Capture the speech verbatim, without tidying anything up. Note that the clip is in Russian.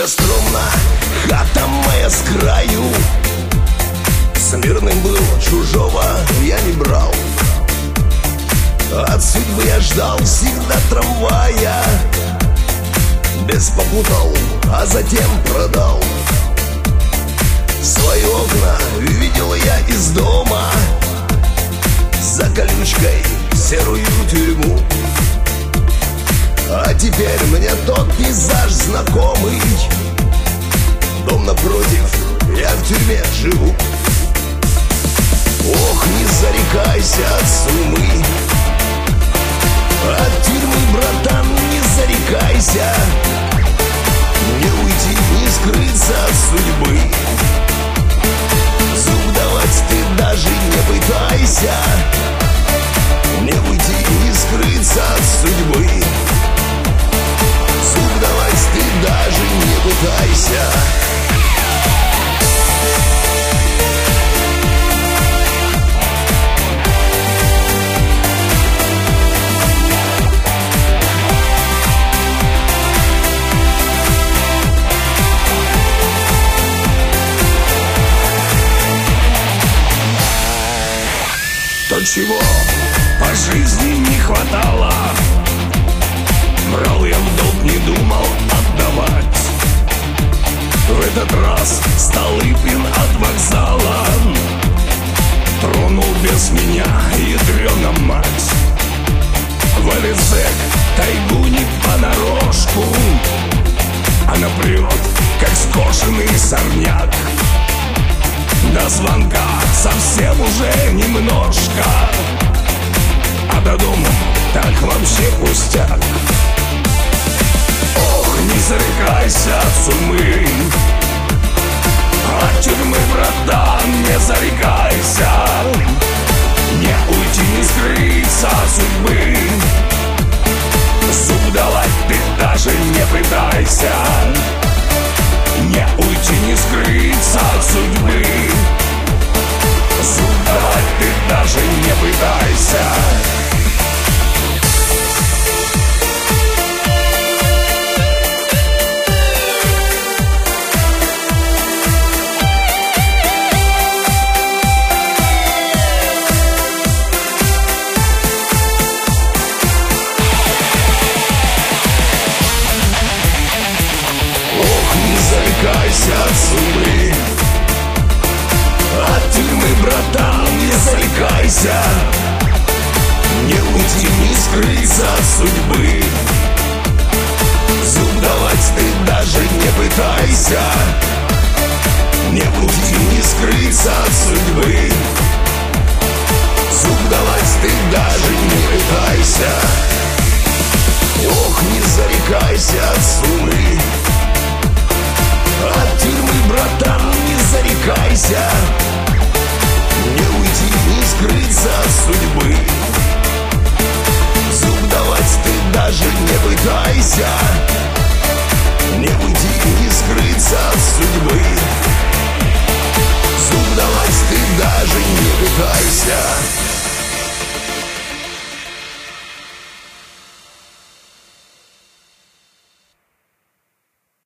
я скромно, хата моя с краю. Смирным был, чужого я не брал. От судьбы я ждал всегда трамвая. Без попутал, а затем продал. Свои окна видел я из дома. За колючкой серую тюрьму. А теперь мне тот пейзаж знакомый. Дом напротив, я в тюрьме живу. Ох, не зарекайся от сумы, от тюрьмы, братан, не зарекайся. Не уйти, не скрыться от судьбы. Зуб давать ты даже не пытайся. Не уйти, не скрыться от судьбы. Зуб давать ты даже не пытайся. То, чего по жизни не хватало, брал я в долг, не думал отдавать. В этот раз Столыпин от вокзала тронул без меня ядрёна мать. Валит зэк тайгу не понарошку, она прет, как скошенный сорняк. До звонка совсем уже немножко, а до дома так вообще пустяк. Ох, не зарекайся от сумы, от тюрьмы, братан, не зарекайся. Не уйти, не скрыться от судьбы. Зуб давать ты даже не пытайся. Не уйти, не скрыться от судьбы. Зуб давать ты даже не пытайся. От сумы, от тюрьмы, братан, не зарекайся. Не уйти, не скрыться от судьбы. Зуб давать ты даже не пытайся. Не уйти, не скрыться от судьбы. Зуб давать ты даже не пытайся. Ох, не зарекайся от сумы, от тюрьмы, братан, не зарекайся. Не уйти, не скрыться от судьбы. Зуб давать ты даже не пытайся. Не уйти, не скрыться от судьбы. Зуб давать ты даже не пытайся.